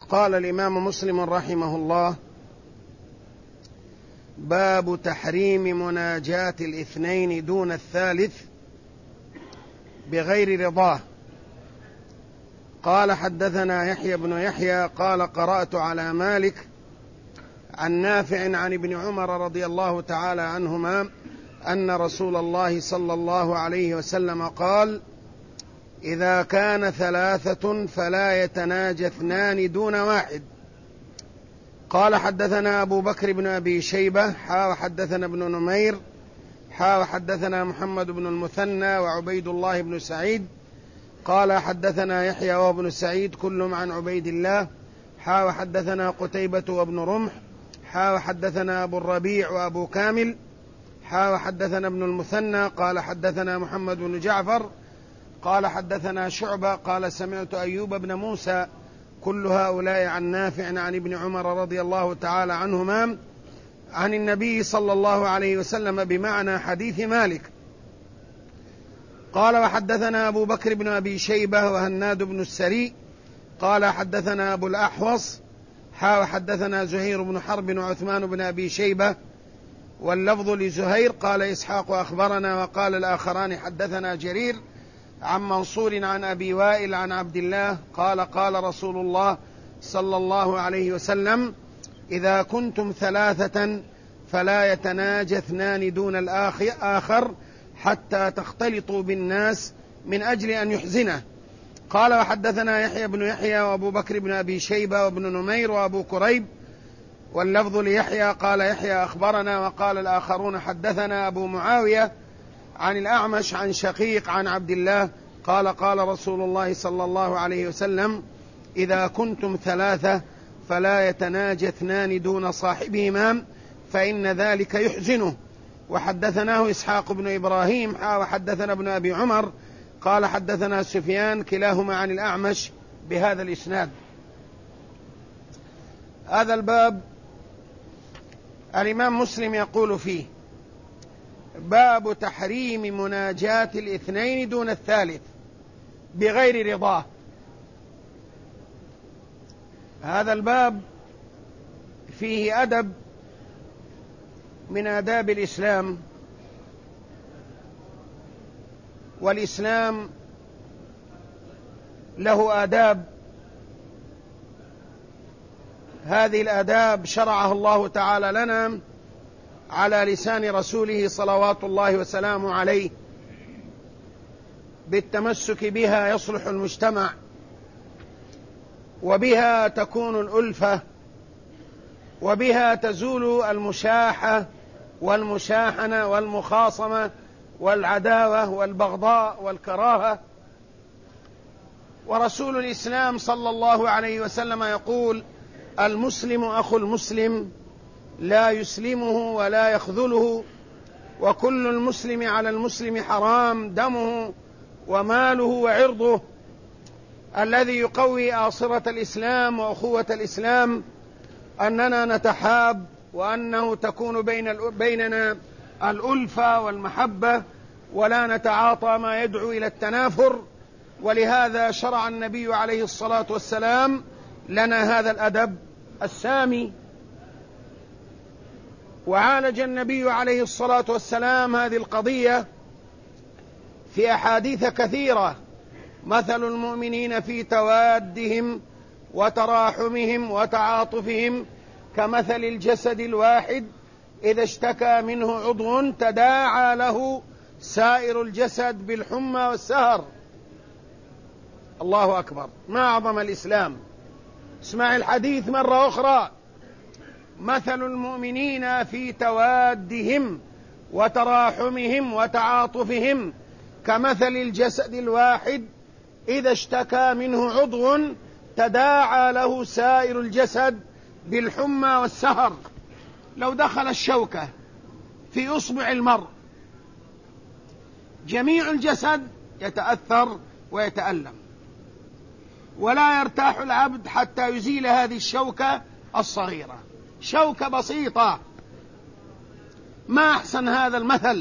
قال الإمام مسلم رحمه الله: باب تحريم مناجاة الاثنين دون الثالث بغير رضاه. قال: حدثنا يحيى بن يحيى قال: قرأت على مالك عن نافع عن ابن عمر رضي الله تعالى عنهما أن رسول الله صلى الله عليه وسلم قال: إذا كان ثلاثة فلا يتناجى اثنان دون واحد. قال: حدثنا أبو بكر بن أبي شيبة وحدثنا ابن نمير وحدثنا محمد بن المثنى وعبيد الله بن سعيد قال: حدثنا يحيى وابن سعيد كلهم عن عبيد الله وحدثنا قتيبة وابن رمح وحدثنا أبو الربيع وأبو كامل وحدثنا ابن المثنى قال: حدثنا محمد بن جعفر قال: حدثنا شعبة قال: سمعت أيوب بن موسى كل هؤلاء عن نافع عن ابن عمر رضي الله تعالى عنهما عن النبي صلى الله عليه وسلم بمعنى حديث مالك. قال: وحدثنا أبو بكر بن أبي شيبة وهناد بن السري قال: حدثنا أبو الأحوص وحدثنا زهير بن حرب وعثمان بن أبي شيبة واللفظ لزهير قال إسحاق أخبرنا وقال الآخران حدثنا جرير عن منصور عن أبي وائل عن عبد الله قال: قال رسول الله صلى الله عليه وسلم: إذا كنتم ثلاثة فلا يتناجى اثنان دون الآخر حتى تختلطوا بالناس من أجل أن يحزنه. قال: وحدثنا يحيى بن يحيى وأبو بكر بن أبي شيبة وابن نمير وأبو كريب واللفظ ليحيى قال يحيى أخبرنا وقال الآخرون حدثنا أبو معاوية عن الأعمش عن شقيق عن عبد الله قال: قال رسول الله صلى الله عليه وسلم: إذا كنتم ثلاثة فلا يتناجى اثنان دون صاحبهما فإن ذلك يحزنه. وحدثناه إسحاق بن إبراهيم وحدثنا ابن أبي عمر قال: حدثنا سفيان كلاهما عن الأعمش بهذا الإسناد. هذا الباب الإمام مسلم يقول فيه: باب تحريم مناجاة الاثنين دون الثالث بغير رضاه. هذا الباب فيه أدب من آداب الإسلام، والإسلام له آداب. هذه الآداب شرعها الله تعالى لنا على لسان رسوله صلوات الله وسلامه عليه، بالتمسك بها يصلح المجتمع، وبها تكون الألفة، وبها تزول المشاحة والمشاحنة والمخاصمة والعداوة والبغضاء والكراهة. ورسول الإسلام صلى الله عليه وسلم يقول: المسلم أخو المسلم لا يسلمه ولا يخذله، وكل المسلم على المسلم حرام دمه وماله وعرضه. الذي يقوي آصرة الإسلام وأخوة الإسلام أننا نتحاب، وأنه تكون بيننا الألفة والمحبة، ولا نتعاطى ما يدعو إلى التنافر. ولهذا شرع النبي عليه الصلاة والسلام لنا هذا الأدب السامي. وعالج النبي عليه الصلاة والسلام هذه القضية في أحاديث كثيرة: مثل المؤمنين في توادهم وتراحمهم وتعاطفهم كمثل الجسد الواحد إذا اشتكى منه عضو تداعى له سائر الجسد بالحمى والسهر. الله أكبر، ما أعظم الإسلام. اسمع الحديث مرة أخرى: مثل المؤمنين في توادهم وتراحمهم وتعاطفهم كمثل الجسد الواحد إذا اشتكى منه عضو تداعى له سائر الجسد بالحمى والسهر. لو دخل الشوكة في إصبع المرء جميع الجسد يتأثر ويتألم، ولا يرتاح العبد حتى يزيل هذه الشوكة الصغيرة، شوكة بسيطة. ما أحسن هذا المثل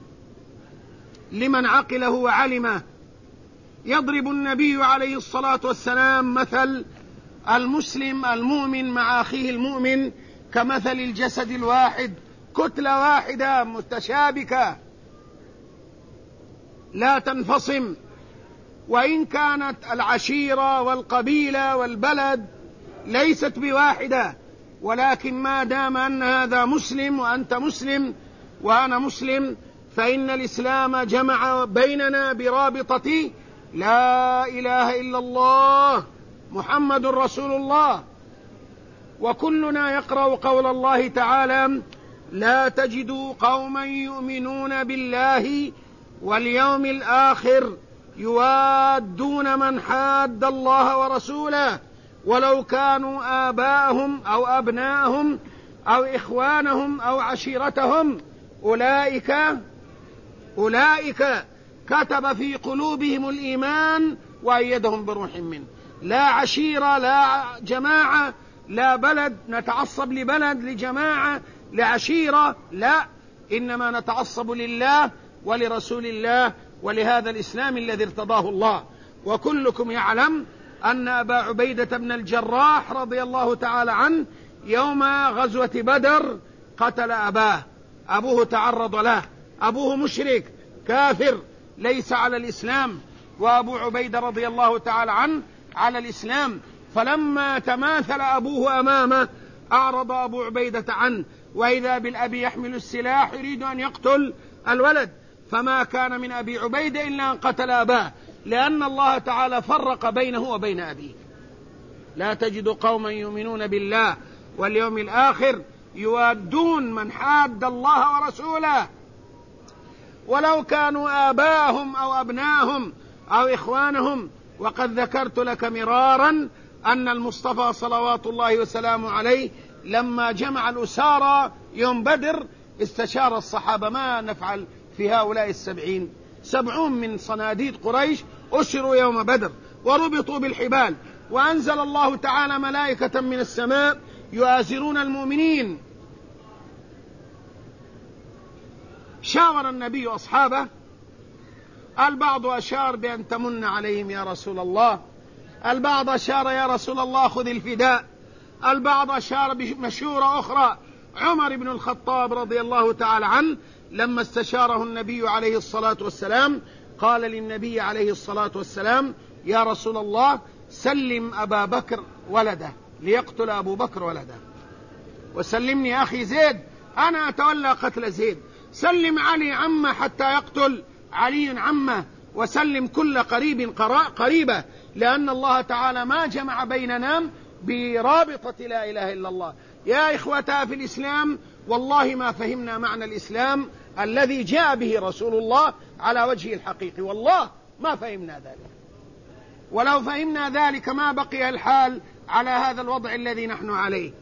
لمن عقله وعلمه. يضرب النبي عليه الصلاة والسلام مثل المسلم المؤمن مع أخيه المؤمن كمثل الجسد الواحد، كتلة واحدة متشابكة لا تنفصم، وإن كانت العشيرة والقبيلة والبلد ليست بواحدة، ولكن ما دام أن هذا مسلم وأنت مسلم وأنا مسلم، فإن الإسلام جمع بيننا برابطة لا إله إلا الله محمد رسول الله. وكلنا يقرأ قول الله تعالى: لا تجد قوما يؤمنون بالله واليوم الآخر يوادون من حاد الله ورسوله ولو كانوا آباءهم أو أبناءهم أو إخوانهم أو عشيرتهم أولئك كتب في قلوبهم الإيمان وأيدهم بروح منه. لا عشيرة، لا جماعة، لا بلد نتعصب لبلد، لجماعة، لعشيرة، لا، إنما نتعصب لله ولرسول الله ولهذا الإسلام الذي ارتضاه الله. وكلكم يعلم أن أبا عبيدة بن الجراح رضي الله تعالى عنه يوم غزوة بدر قتل أباه، أبوه تعرض له، أبوه مشرك كافر ليس على الإسلام، وأبو عبيدة رضي الله تعالى عنه على الإسلام. فلما تماثل أبوه أمامه أعرض أبو عبيدة عنه، وإذا بالأبي يحمل السلاح يريد أن يقتل الولد، فما كان من أبي عبيدة إلا أن قتل أباه، لأن الله تعالى فرق بينه وبين أبيه. لا تجد قوما يؤمنون بالله واليوم الآخر يوادون من حاد الله ورسوله ولو كانوا آباءهم أو أبناءهم أو إخوانهم. وقد ذكرت لك مرارا أن المصطفى صلوات الله وسلامه عليه لما جمع الأسارى يوم بدر استشار الصحابة: ما نفعل في هؤلاء 70 من صناديد قريش أسروا يوم بدر وربطوا بالحبال، وأنزل الله تعالى ملائكة من السماء يؤازرون المؤمنين. شاور النبي أصحابه، البعض أشار بأن تمن عليهم يا رسول الله، البعض أشار يا رسول الله خذ الفداء، البعض أشار بمشورة أخرى. عمر بن الخطاب رضي الله تعالى عنه لما استشاره النبي عليه الصلاة والسلام قال للنبي عليه الصلاة والسلام: يا رسول الله سلم أبا بكر ولده ليقتل أبو بكر ولده، وسلمني أخي زيد أنا أتولى قتل زيد، سلم علي عمه حتى يقتل علي عمه، وسلم كل قريب قريبة، لأن الله تعالى ما جمع بيننا برابطة لا إله إلا الله. يا إخوتها في الإسلام، والله ما فهمنا معنى الإسلام الذي جاء به رسول الله على وجه الحقيقي، والله ما فهمنا ذلك، ولو فهمنا ذلك ما بقي الحال على هذا الوضع الذي نحن عليه.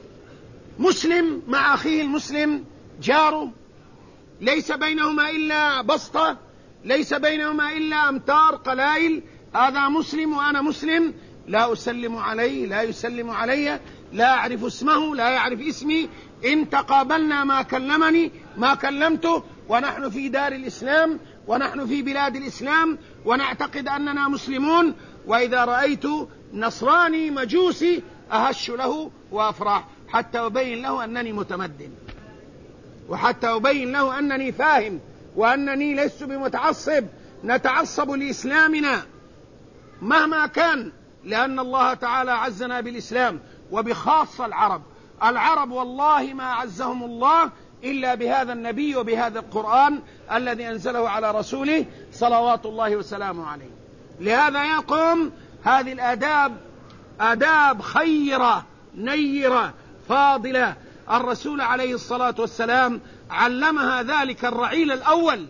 مسلم مع أخيه المسلم جاره، ليس بينهما إلا بسطة، ليس بينهما إلا أمتار قلائل، هذا مسلم وأنا مسلم، لا أسلم عليه، لا يسلم علي، لا أعرف اسمه، لا يعرف اسمي، إن تقابلنا ما كلمني ما كلمته، ونحن في دار الإسلام ونحن في بلاد الإسلام ونعتقد أننا مسلمون. وإذا رأيت نصراني مجوسي أهش له وأفرح حتى أبين له أنني متمدن، وحتى أبين له أنني فاهم وأنني لست بمتعصب، نتعصب لإسلامنا مهما كان، لأن الله تعالى عزنا بالإسلام، وبخاصة العرب والله ما عزهم الله إلا بهذا النبي وبهذا القرآن الذي أنزله على رسوله صلوات الله وسلامه عليه. لهذا يقوم هذه الآداب آداب خيرة نيرة فاضلة، الرسول عليه الصلاة والسلام علمها ذلك الرعيل الأول،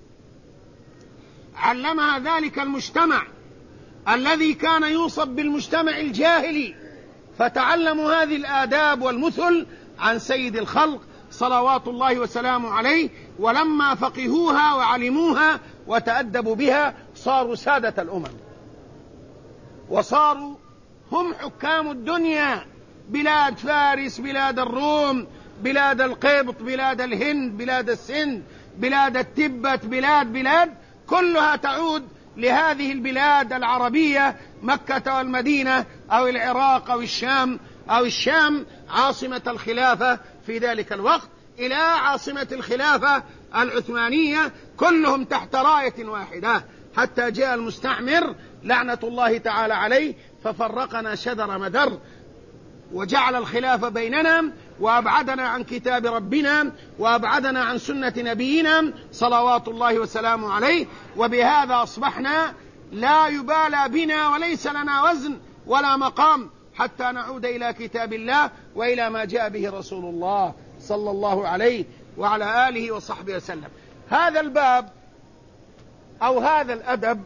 علمها ذلك المجتمع الذي كان يوصف بالمجتمع الجاهلي، فتعلموا هذه الآداب والمثل عن سيد الخلق صلوات الله وسلامه عليه، ولما فقهوها وعلموها وتأدبوا بها صاروا سادة الأمم، وصاروا هم حكام الدنيا، بلاد فارس، بلاد الروم، بلاد القبط، بلاد الهند، بلاد السند، بلاد التبت، بلاد كلها تعود لهذه البلاد العربية، مكة والمدينة أو العراق أو الشام عاصمة الخلافة في ذلك الوقت، إلى عاصمة الخلافة العثمانية، كلهم تحت راية واحدة، حتى جاء المستعمر لعنة الله تعالى عليه ففرقنا شذر مدر، وجعل الخلافة بيننا وأبعدنا عن كتاب ربنا وأبعدنا عن سنة نبينا صلوات الله وسلامه عليه. وبهذا أصبحنا لا يبالى بنا وليس لنا وزن ولا مقام حتى نعود إلى كتاب الله وإلى ما جاء به رسول الله صلى الله عليه وعلى آله وصحبه وسلم. هذا الباب أو هذا الأدب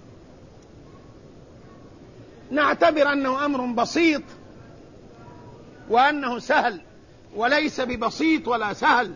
نعتبر أنه أمر بسيط وأنه سهل، وليس ببسيط ولا سهل،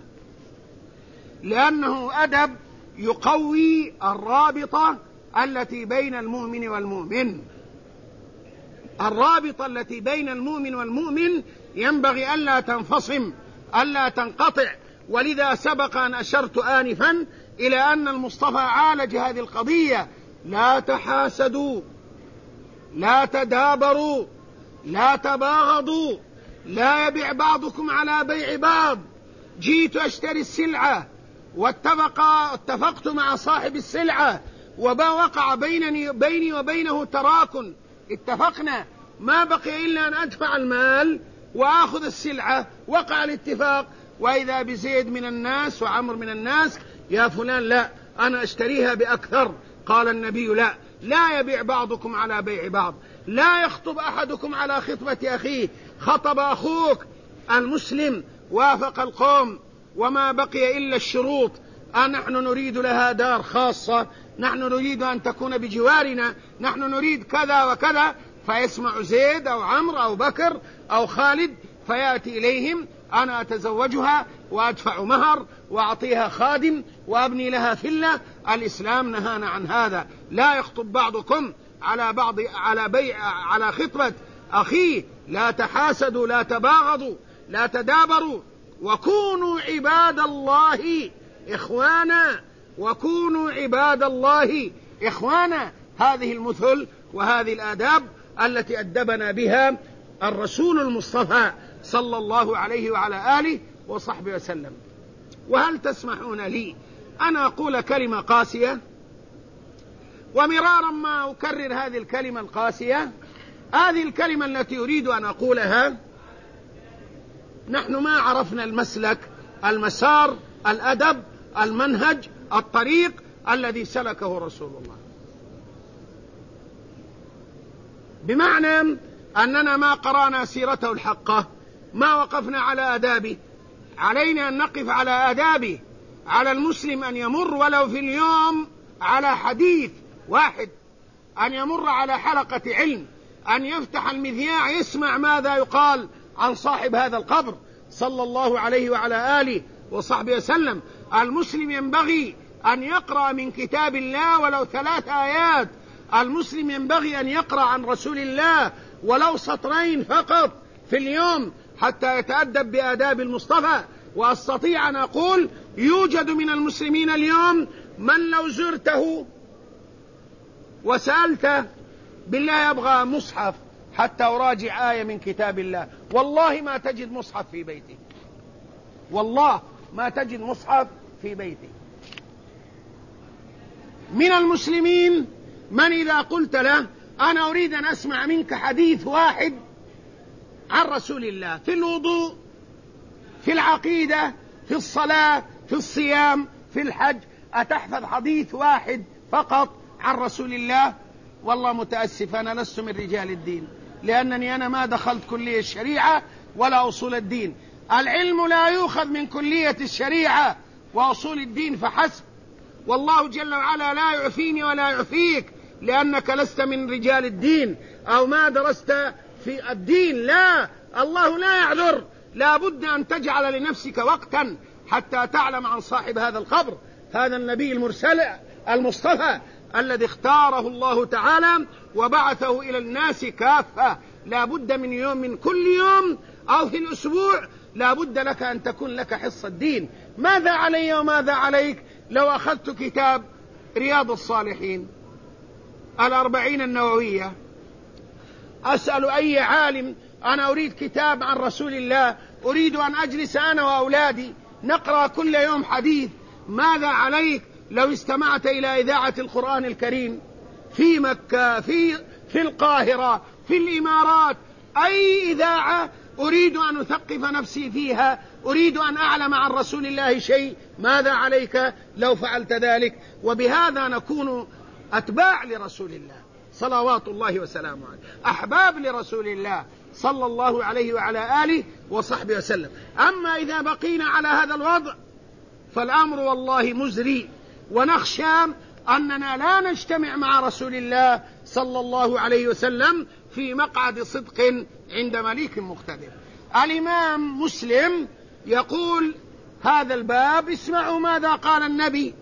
لأنه أدب يقوي الرابطة التي بين المؤمن والمؤمن. الرابطة التي بين المؤمن والمؤمن ينبغي ألا تنفصم، ألا تنقطع. ولذا سبق أن أشرت آنفا إلى أن المصطفى عالج هذه القضية: لا تحاسدوا، لا تدابروا، لا تباغضوا، لا يبيع بعضكم على بيع بعض. جيت أشتري السلعة واتفقت مع صاحب السلعة ووقع بيني وبينه تراكن، اتفقنا، ما بقي إلا أن أدفع المال وآخذ السلعة، وقع الاتفاق، وإذا بزيد من الناس وعمر من الناس: يا فلان لا، أنا أشتريها بأكثر. قال النبي: لا يبيع بعضكم على بيع بعض، لا يخطب أحدكم على خطبة أخيه. خطب أخوك المسلم، وافق القوم، وما بقي إلا الشروط: نحن نريد لها دار خاصة، نحن نريد أن تكون بجوارنا، نحن نريد كذا وكذا. فيسمع زيد أو عمرو أو بكر أو خالد فيأتي إليهم: أنا أتزوجها وأدفع مهر وأعطيها خادم وأبني لها فلة. الإسلام نهانا عن هذا. لا يخطب بعضكم على خطبة أخيه. لا تحاسدوا، لا تباغضوا، لا تدابروا، وكونوا عباد الله إخوانا، وكونوا عباد الله إخوانا. هذه المثل وهذه الآداب التي أدبنا بها الرسول المصطفى صلى الله عليه وعلى آله وصحبه وسلم. وهل تسمحون لي أن أقول كلمة قاسية؟ ومرارا ما أكرر هذه الكلمة القاسية. هذه الكلمة التي أريد أن أقولها: نحن ما عرفنا المسلك، المسار، الأدب، المنهج، الطريق الذي سلكه رسول الله، بمعنى أننا ما قرأنا سيرته الحقة، ما وقفنا على آدابه. علينا أن نقف على آدابه. على المسلم أن يمر ولو في اليوم على حديث واحد، أن يمر على حلقة علم، أن يفتح المذياع يسمع ماذا يقال عن صاحب هذا القبر صلى الله عليه وعلى آله وصحبه وسلم. المسلم ينبغي أن يقرأ من كتاب الله ولو 3 آيات. المسلم ينبغي أن يقرأ عن رسول الله ولو سطرين فقط في اليوم حتى يتأدب بآداب المصطفى. وأستطيع أن أقول: يوجد من المسلمين اليوم من لو زرته وسألته: بالله يبغى مصحف حتى أراجع آية من كتاب الله، والله ما تجد مصحف في بيته، والله ما تجد مصحف في بيته. من المسلمين من إذا قلت له: أنا أريد أن أسمع منك حديث واحد عن رسول الله في الوضوء، في العقيدة، في الصلاة، في الصيام، في الحج، أتحفظ حديث واحد فقط عن رسول الله؟ والله متأسف، أنا لست من رجال الدين، لأنني أنا ما دخلت كلية الشريعة ولا أصول الدين. العلم لا يؤخذ من كلية الشريعة وأصول الدين فحسب، والله جل وعلا لا يعفيني ولا يعفيك لأنك لست من رجال الدين أو ما درست في الدين. لا، الله لا يعذر. لا بد أن تجعل لنفسك وقتا حتى تعلم عن صاحب هذا الخبر، هذا النبي المرسل المصطفى الذي اختاره الله تعالى وبعثه إلى الناس كافة. لا بد من يوم، من كل يوم أو في الأسبوع، لا بد لك أن تكون لك حصة الدين. ماذا علي وماذا عليك لو أخذت كتاب رياض الصالحين الأربعين النووية، أسأل أي عالم أنا أريد كتاب عن رسول الله، أريد أن أجلس أنا وأولادي نقرأ كل يوم حديث، ماذا عليك لو استمعت إلى إذاعة القرآن الكريم في مكة، في القاهرة، في الإمارات، أي إذاعة أريد أن أثقف نفسي فيها، أريد أن أعلم عن رسول الله شيء، ماذا عليك لو فعلت ذلك؟ وبهذا نكون أتباع لرسول الله صلوات الله وسلامه عليه، أحباب لرسول الله صلى الله عليه وعلى آله وصحبه وسلم. أما إذا بقينا على هذا الوضع فالأمر والله مزري، ونخشى أننا لا نجتمع مع رسول الله صلى الله عليه وسلم في مقعد صدق عند مليك مقتدر. الإمام مسلم يقول هذا الباب، اسمعوا ماذا قال النبي،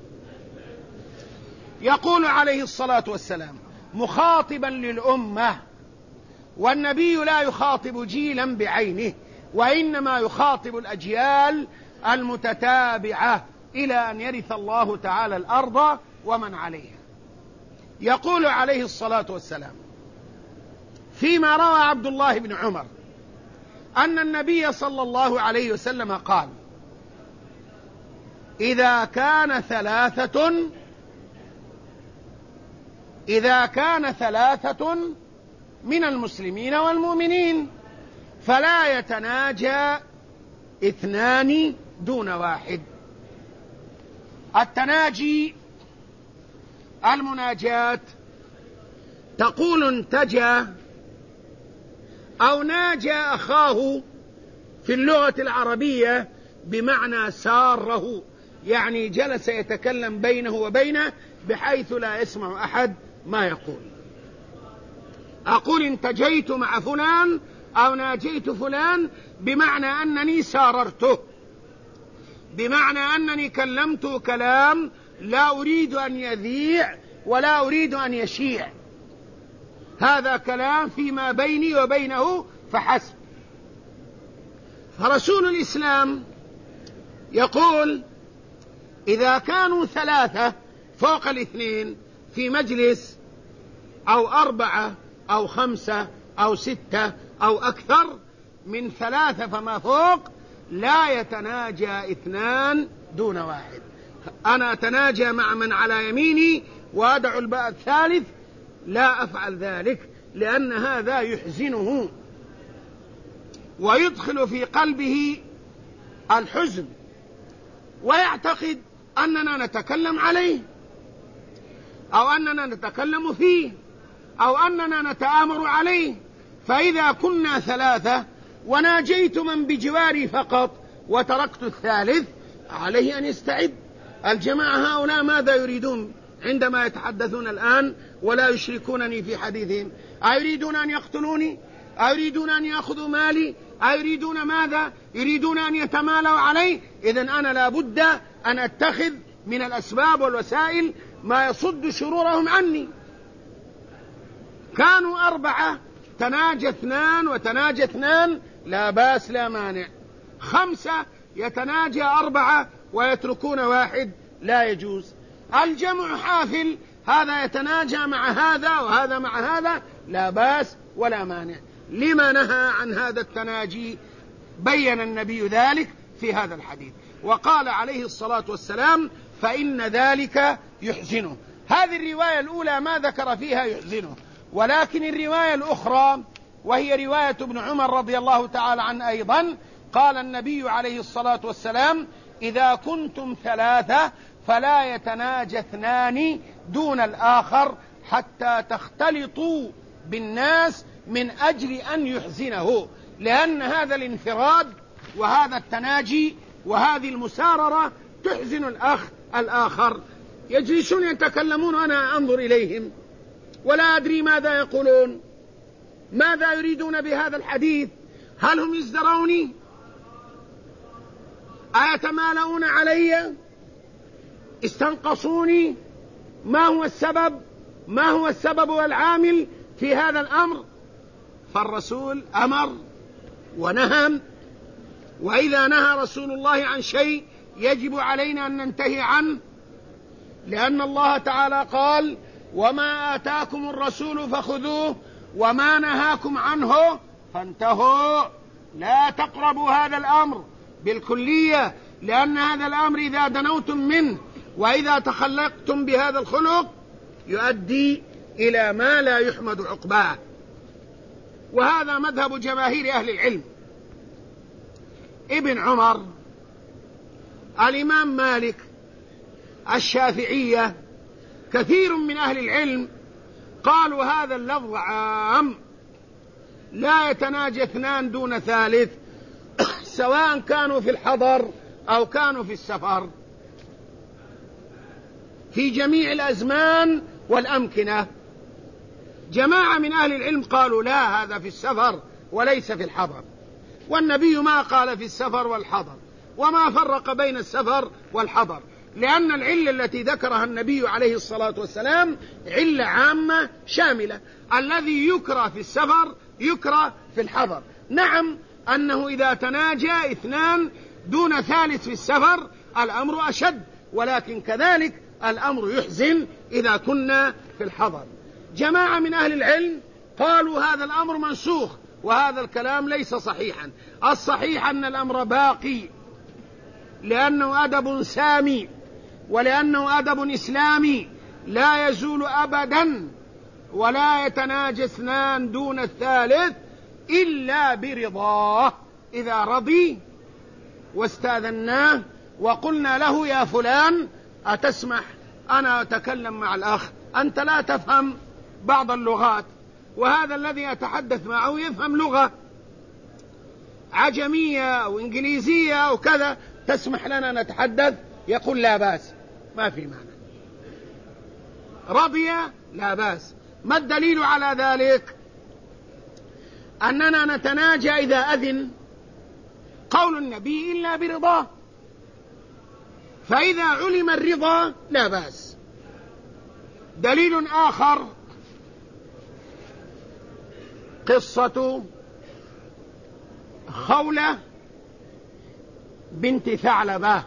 يقول عليه الصلاة والسلام مخاطبا للأمة، والنبي لا يخاطب جيلا بعينه، وإنما يخاطب الأجيال المتتابعة إلى أن يرث الله تعالى الأرض ومن عليها. يقول عليه الصلاة والسلام فيما روى عبد الله بن عمر أن النبي صلى الله عليه وسلم قال إذا كان ثلاثة من المسلمين والمؤمنين فلا يتناجى اثنان دون واحد. التناجي المناجاة، تقول انتجى أو ناجى أخاه في اللغة العربية بمعنى ساره، يعني جلس يتكلم بينه وبينه بحيث لا يسمع أحد ما يقول. أقول انتجيت مع فلان أو ناجيت فلان بمعنى أنني ساررته، بمعنى أنني كلمته كلام لا أريد أن يذيع ولا أريد أن يشيع، هذا كلام فيما بيني وبينه فحسب. فرسول الإسلام يقول إذا كانوا ثلاثة فوق الاثنين في مجلس أو أربعة أو خمسة أو ستة أو أكثر من ثلاثة فما فوق لا يتناجى اثنان دون واحد. أنا أتناجى مع من على يميني وأدعو الثالث، لا أفعل ذلك، لأن هذا يحزنه ويدخل في قلبه الحزن ويعتقد أننا نتكلم عليه أو أننا نتكلم فيه أو أننا نتآمر عليه. فإذا كنا ثلاثة وناجيت من بجواري فقط وتركت الثالث عليه أن يستعد. الجماعة هؤلاء ماذا يريدون عندما يتحدثون الآن ولا يشركونني في حديثهم؟ أيريدون أن يقتلوني؟ أيريدون أن يأخذوا مالي؟ أيريدون ماذا؟ يريدون أن يتمالوا علي؟ إذن أنا لابد أن أتخذ من الأسباب والوسائل ما يصد شرورهم عني. كانوا أربعة تناجى اثنان وتناجى اثنان لا بأس لا مانع. خمسة يتناجى أربعة ويتركون واحد لا يجوز. الجمع حافل، هذا يتناجى مع هذا وهذا مع هذا لا بأس ولا مانع. لما نهى عن هذا التناجي؟ بين النبي ذلك في هذا الحديث وقال عليه الصلاة والسلام فإن ذلك يحزنه. هذه الرواية الأولى ما ذكر فيها يحزنه، ولكن الرواية الأخرى وهي رواية ابن عمر رضي الله تعالى عنه أيضا قال النبي عليه الصلاة والسلام إذا كنتم ثلاثة فلا يتناجى اثنان دون الآخر حتى تختلطوا بالناس من أجل أن يحزنه، لأن هذا الانفراد وهذا التناجي وهذه المساررة تحزن الأخ الآخر. يجلسون يتكلمون وأنا أنظر إليهم ولا أدري ماذا يقولون، ماذا يريدون بهذا الحديث؟ هل هم يزدروني؟ أيتمالؤون علي؟ استنقصوني؟ ما هو السبب؟ ما هو السبب والعامل في هذا الأمر؟ فالرسول أمر ونهى، وإذا نهى رسول الله عن شيء يجب علينا أن ننتهي عنه، لأن الله تعالى قال وما آتاكم الرسول فخذوه وما نهاكم عنه فانتهوا. لا تقربوا هذا الأمر بالكلية، لأن هذا الأمر إذا دنوتم منه وإذا تخلقتم بهذا الخلق يؤدي إلى ما لا يحمد عقباه. وهذا مذهب جماهير أهل العلم. ابن عمر، الإمام مالك، الشافعية، كثير من أهل العلم قالوا هذا اللفظ عام، لا يتناجى اثنان دون ثالث، سواء كانوا في الحضر أو كانوا في السفر، في جميع الأزمان والأمكنة. جماعة من أهل العلم قالوا لا، هذا في السفر وليس في الحضر، والنبي ما قال في السفر والحضر، وما فرق بين السفر والحضر، لأن العلة التي ذكرها النبي عليه الصلاة والسلام علة عامة شاملة. الذي يكره في السفر يكره في الحضر. نعم، أنه إذا تناجى اثنان دون ثالث في السفر الأمر أشد، ولكن كذلك الأمر يحزن إذا كنا في الحضر. جماعة من أهل العلم قالوا هذا الأمر منسوخ، وهذا الكلام ليس صحيحا. الصحيح أن الأمر باقي، لأنه أدب سامي، ولأنه أدب إسلامي لا يزول أبدا، ولا يتناجى اثنان دون الثالث إلا برضاه. إذا رضي واستاذناه وقلنا له يا فلان أتسمح أنا أتكلم مع الأخ، أنت لا تفهم بعض اللغات، وهذا الذي أتحدث معه يفهم لغة عجمية أو إنجليزية أو كذا، تسمح لنا نتحدث؟ يقول لا بأس، ما في معنى. رضي لا بأس. ما الدليل على ذلك؟ أننا نتناجى إذا أذن قول النبي إلا برضاه، فإذا علم الرضا لا بأس. دليل آخر قصة خولة بنت ثعلبة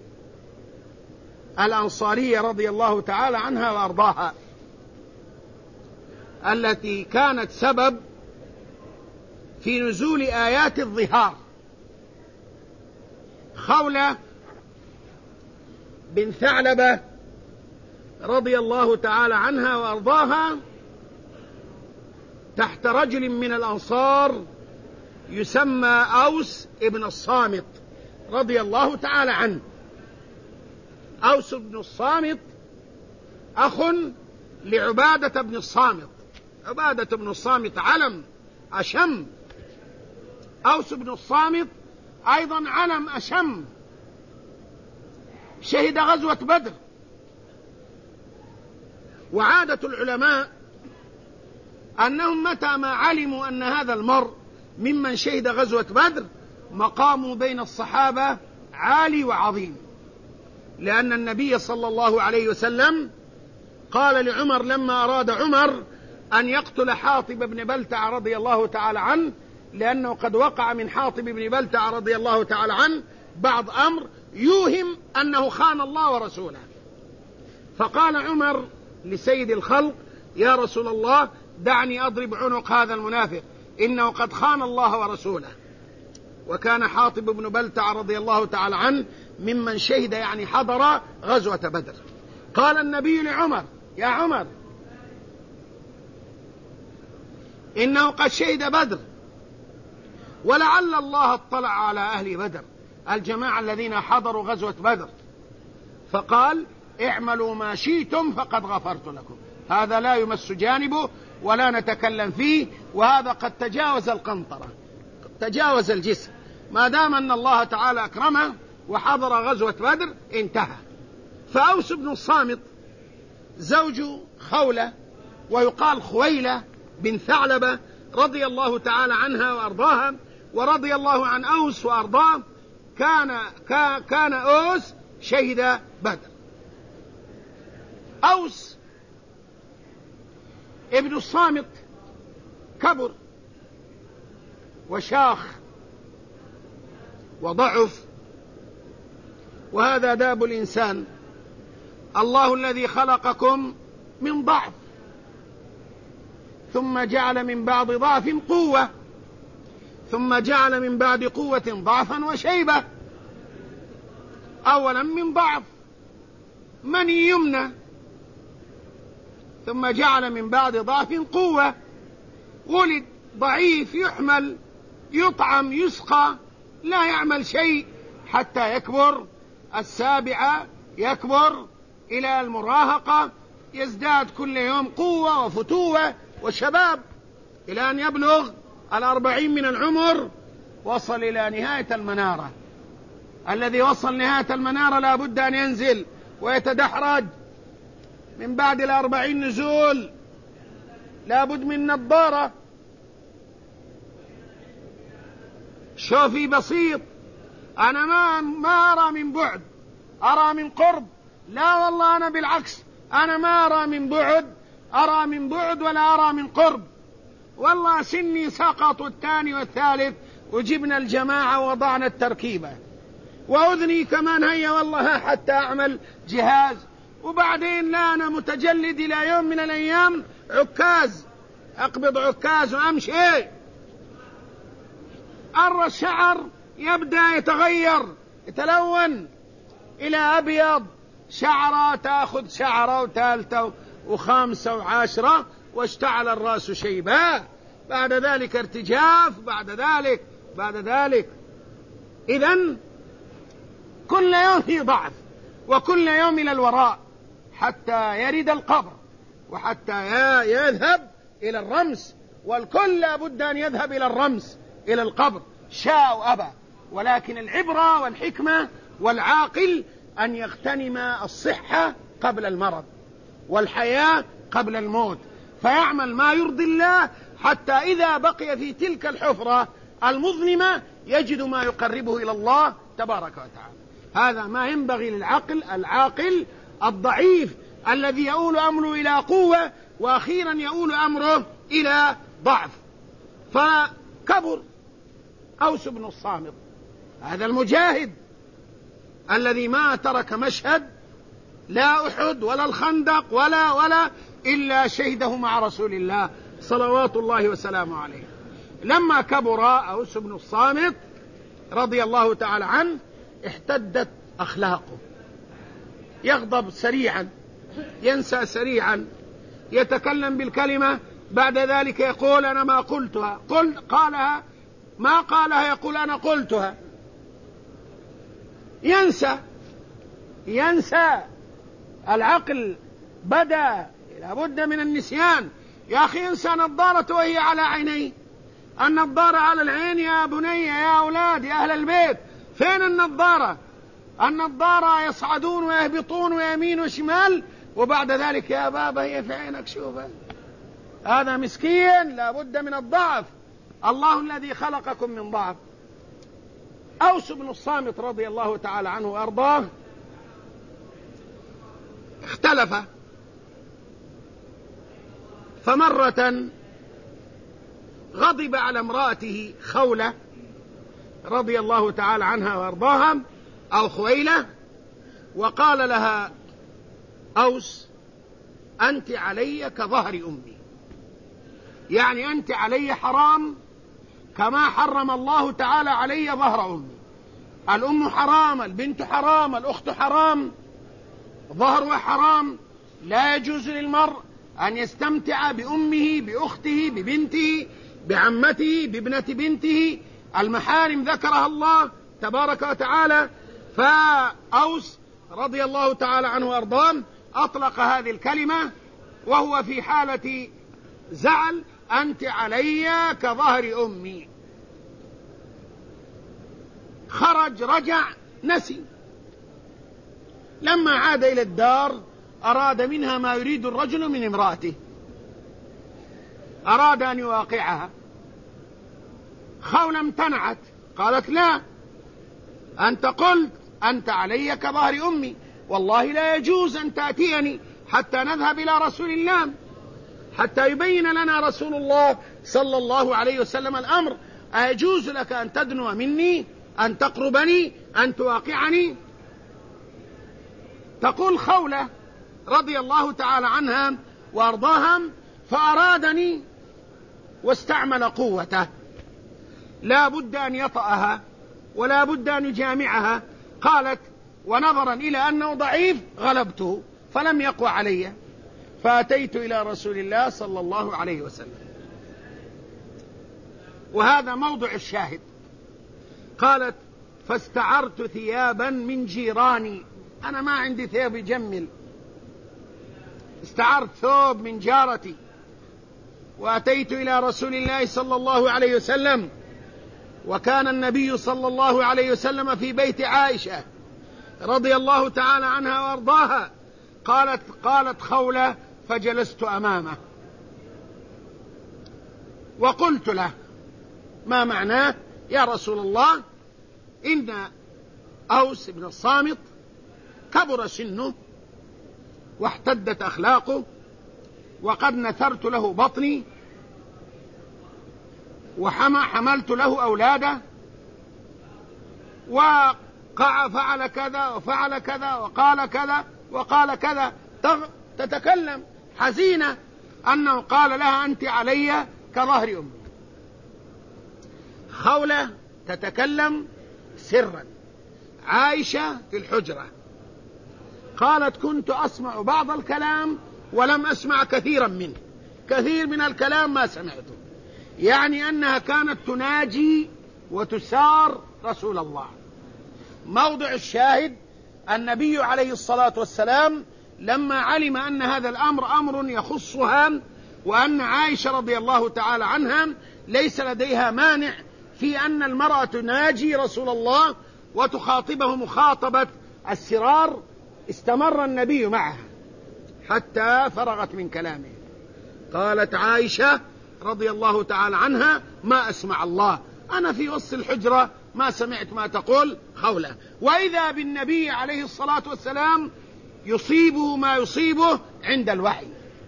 الأنصارية رضي الله تعالى عنها وأرضاها، التي كانت سبب في نزول آيات الظهار. خولة بن ثعلبة رضي الله تعالى عنها وأرضاها تحت رجل من الأنصار يسمى أوس ابن الصامت رضي الله تعالى عنه. أوس بن الصامت أخ لعبادة بن الصامت. عبادة بن الصامت علم أشم، أوس بن الصامت أيضا علم أشم، شهد غزوة بدر. وعادة العلماء أنهم متى ما علموا أن هذا المرء ممن شهد غزوة بدر مقامه بين الصحابة عالي وعظيم، لأن النبي صلى الله عليه وسلم قال لعمر لما أراد عمر أن يقتل حاطب بن بلتع رضي الله تعالى عنه، لأنه قد وقع من حاطب بن بلتع رضي الله تعالى عنه بعض أمر يوهم أنه خان الله ورسوله، فقال عمر لسيد الخلق يا رسول الله دعني أضرب عنق هذا المنافق إنه قد خان الله ورسوله. وكان حاطب بن بلتع رضي الله تعالى عنه ممن شهد يعني حضر غزوة بدر. قال النبي لعمر يا عمر إنه قد شهد بدر، ولعل الله اطلع على أهل بدر الجماعة الذين حضروا غزوة بدر، فقال اعملوا ما شئتم فقد غفرت لكم. هذا لا يمس جانبه ولا نتكلم فيه، وهذا قد تجاوز القنطرة، تجاوز الجسم، ما دام أن الله تعالى أكرمه وحضر غزوة بدر انتهى. فأوس بن الصامت زوج خولة ويقال خويلة بن ثعلبة رضي الله تعالى عنها وأرضاها، ورضي الله عن أوس وأرضاه. كان أوس شهد بدر. أوس ابن الصامت كبر وشاخ وضعف، وهذا داب الإنسان. الله الذي خلقكم من ضعف، ثم جعل من بعد ضعف قوة، ثم جعل من بعد قوة ضعفا وشيبة. أولا من ضعف مني يمنى، ثم جعل من بعد ضعف قوة، ولد ضعيف يحمل يطعم يسقى لا يعمل شيء حتى يكبر. السابعة يكبر إلى المراهقة، يزداد كل يوم قوة وفتوة وشباب إلى أن يبلغ 40 من العمر، وصل إلى نهاية المنارة. الذي وصل نهاية المنارة لا بد أن ينزل ويتدحرج. من بعد 40 نزول لا بد من نظارة. شوفي بسيط، أنا ما أرى من بعد، أرى من قرب. لا والله أنا بالعكس، أنا ما أرى من بعد، أرى من بعد ولا أرى من قرب. والله سني سقط الثاني والثالث، وجبنا الجماعة ووضعنا التركيبة، وأذني كمان هيا والله حتى أعمل جهاز. وبعدين لا، أنا متجلد إلى يوم من الأيام عكاز، أقبض عكاز وأمشي. الشعر يبدأ يتغير، يتلون إلى أبيض، شعرة تأخذ شعرة وثالثة وخامسة وعاشرة، واشتعل الرأس شيبا، بعد ذلك ارتجاف، بعد ذلك. إذن كل يوم في ضعف، وكل يوم إلى الوراء حتى يرد القبر، وحتى يذهب إلى الرمس. والكل لابد أن يذهب إلى الرمس، إلى القبر، شاء وأبى. ولكن العبرة والحكمة والعاقل أن يغتنم الصحة قبل المرض، والحياة قبل الموت، فيعمل ما يرضي الله، حتى إذا بقي في تلك الحفرة المظلمة يجد ما يقربه إلى الله تبارك وتعالى. هذا ما ينبغي للعقل العاقل الضعيف، الذي يؤول أمره إلى قوة، وأخيرا يؤول أمره إلى ضعف. فكبر أوس بن الصامت، هذا المجاهد الذي ما ترك مشهد، لا أحد ولا الخندق ولا إلا شهده مع رسول الله صلوات الله وسلامه عليه. لما كبر أوس بن الصامت رضي الله تعالى عنه احتدت أخلاقه، يغضب سريعا، ينسى سريعا، يتكلم بالكلمة بعد ذلك يقول أنا ما قلتها، قالها ما قالها، يقول أنا قلتها. ينسى. العقل بدأ لابد من النسيان. يا أخي انسى نظارته وهي على عينيه، النظارة على العين يا بني يا أولاد يا أهل البيت، فين النظارة؟ النظارة يصعدون ويهبطون ويمين وشمال، وبعد ذلك يا بابا هي في عينك شوفها. هذا مسكين، لابد من الضعف. الله الذي خلقكم من ضعف. أوس بن الصامت رضي الله تعالى عنه وأرضاه اختلف، فمرة غضب على امرأته خولة رضي الله تعالى عنها وأرضاها، أو خويلة، وقال لها أوس أنت علي كظهر أمي، يعني أنت علي حرام كما حرم الله تعالى علي ظهر أمي. الأم حرام، البنت حرام، الأخت حرام، ظهرها حرام. لا يجوز للمرء أن يستمتع بأمه، بأخته، ببنته، بعمته، بابنة بنته. المحارم ذكرها الله تبارك وتعالى. فأوس رضي الله تعالى عنه وأرضاه أطلق هذه الكلمة وهو في حالة زعل، أنت علي كظهر أمي. خرج، رجع، نسي. لما عاد إلى الدار أراد منها ما يريد الرجل من امرأته، أراد أن يواقعها. خولة امتنعت، قالت لا، أنت قلت أنت علي كظهر أمي، والله لا يجوز أن تأتيني حتى نذهب إلى رسول الله، حتى يبين لنا رسول الله صلى الله عليه وسلم الأمر. أيجوز لك أن تدنو مني، أن تقربني، أن تواقعني؟ تقول خولة رضي الله تعالى عنها وأرضاها فأرادني واستعمل قوته، لا بد أن يطأها ولا بد أن يجامعها. قالت: ونظرا إلى أنه ضعيف غلبته فلم يقوى علي، فأتيت إلى رسول الله صلى الله عليه وسلم. وهذا موضع الشاهد. قالت: فاستعرت ثيابا من جيراني، أنا ما عندي ثياب يجمل، استعرت ثوب من جارتي، وأتيت إلى رسول الله صلى الله عليه وسلم، وكان النبي صلى الله عليه وسلم في بيت عائشة رضي الله تعالى عنها وأرضاها. قالت خولة: فجلست أمامه وقلت له: ما معناه يا رسول الله؟ إن أوس بن الصامت كبر سنه واحتدت أخلاقه، وقد نثرت له بطني وحملت له أولاده، وفعل كذا وفعل كذا وقال كذا وقال كذا. تتكلم حزينة أنه قال لها: أنت علي كظهر أمي. خولة تتكلم سرا، عائشة في الحجرة. قالت: كنت أسمع بعض الكلام ولم أسمع كثيرا منه، كثير من الكلام ما سمعته، يعني أنها كانت تناجي وتسار رسول الله. موضع الشاهد: النبي عليه الصلاة والسلام لما علم أن هذا الأمر أمر يخصها، وأن عائشة رضي الله تعالى عنها ليس لديها مانع في أن المرأة تناجي رسول الله وتخاطبه مخاطبة السرار، استمر النبي معها حتى فرغت من كلامه. قالت عائشة رضي الله تعالى عنها: ما أسمع الله، أنا في وسط الحجرة ما سمعت ما تقول خولة. وإذا بالنبي عليه الصلاة والسلام يصيبه ما يصيبه عند الوحي.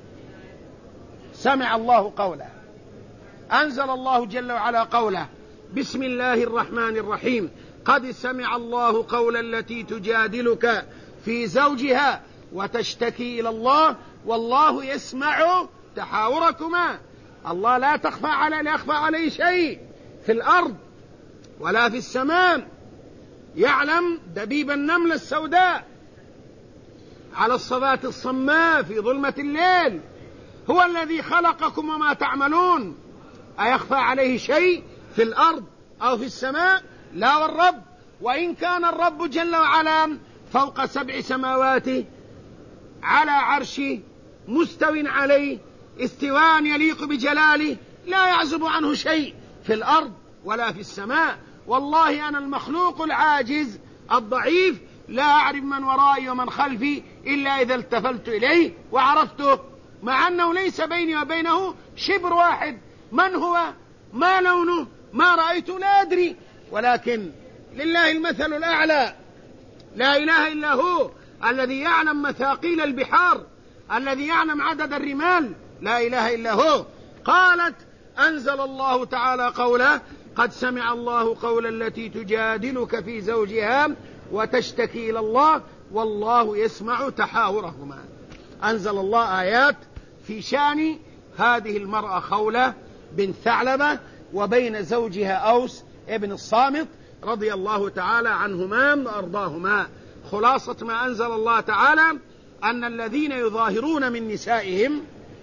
سمع الله قوله، أنزل الله جل وعلا قوله: بسم الله الرحمن الرحيم، قد سمع الله قول التي تجادلك في زوجها وتشتكي إلى الله والله يسمع تحاوركما. الله لا يخفى عليه شيء في الأرض ولا في السماء، يعلم دبيب النمل السوداء على الصفات الصماء في ظلمة الليل. هو الذي خلقكم وما تعملون، أيخفى عليه شيء في الأرض أو في السماء؟ لا والرب. وإن كان الرب جل وعلا فوق 7 سماوات على عرشه مستو عليه استواء يليق بجلاله، لا يعزب عنه شيء في الأرض ولا في السماء. والله أنا المخلوق العاجز الضعيف لا أعرف من ورائي ومن خلفي إلا إذا التفلت إليه وعرفته، مع أنه ليس بيني وبينه شبر واحد. من هو؟ ما لونه؟ ما رأيته؟ لا أدري، ولكن لله المثل الأعلى، لا إله إلا هو الذي يعلم مثاقيل البحار، الذي يعلم عدد الرمال، لا إله إلا هو. قالت: أنزل الله تعالى قوله: قد سمع الله قول التي تجادلك في زوجها وتشتكي إلى الله والله يسمع تحاورهما. أنزل الله آيات في شأن هذه المرأة خولة بنت ثعلبة وبين زوجها أوس ابن الصامت رضي الله تعالى عنهما وأرضاهما. خلاصة ما أنزل الله تعالى أن الذين يظاهرون من نسائهم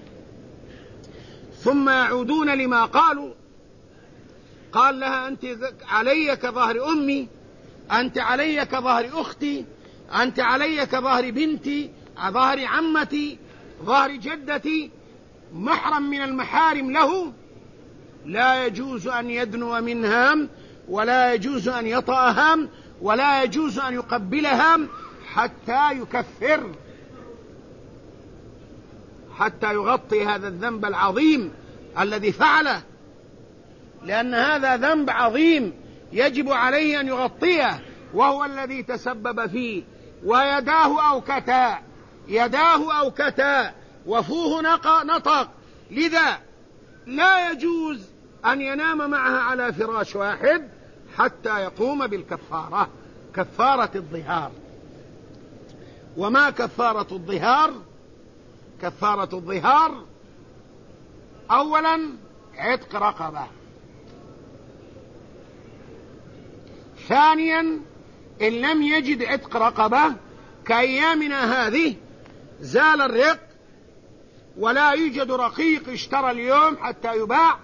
ثم يعودون لما قالوا، قال لها: أنت علي كظهر أمي، أنت علي كظهر أختي، أنت علي كظهر بنتي، ظهر عمتي، ظهر جدتي، محرم من المحارم له، لا يجوز أن يدنو منها ولا يجوز أن يطأها ولا يجوز أن يقبلها حتى يكفر، حتى يغطي هذا الذنب العظيم الذي فعله، لأن هذا ذنب عظيم يجب عليه أن يغطيه، وهو الذي تسبب فيه. ويداه أوكتا، يداه أوكتا وفوه نطق، لذا لا يجوز أن ينام معها على فراش واحد حتى يقوم بالكفارة، كفارة الظهار. وما كفارة الظهار؟ كفارة الظهار: أولا عتق رقبة، ثانيا إن لم يجد عتق رقبة كأيامنا هذه زال الرق ولا يوجد رقيق اشترى اليوم حتى يباع،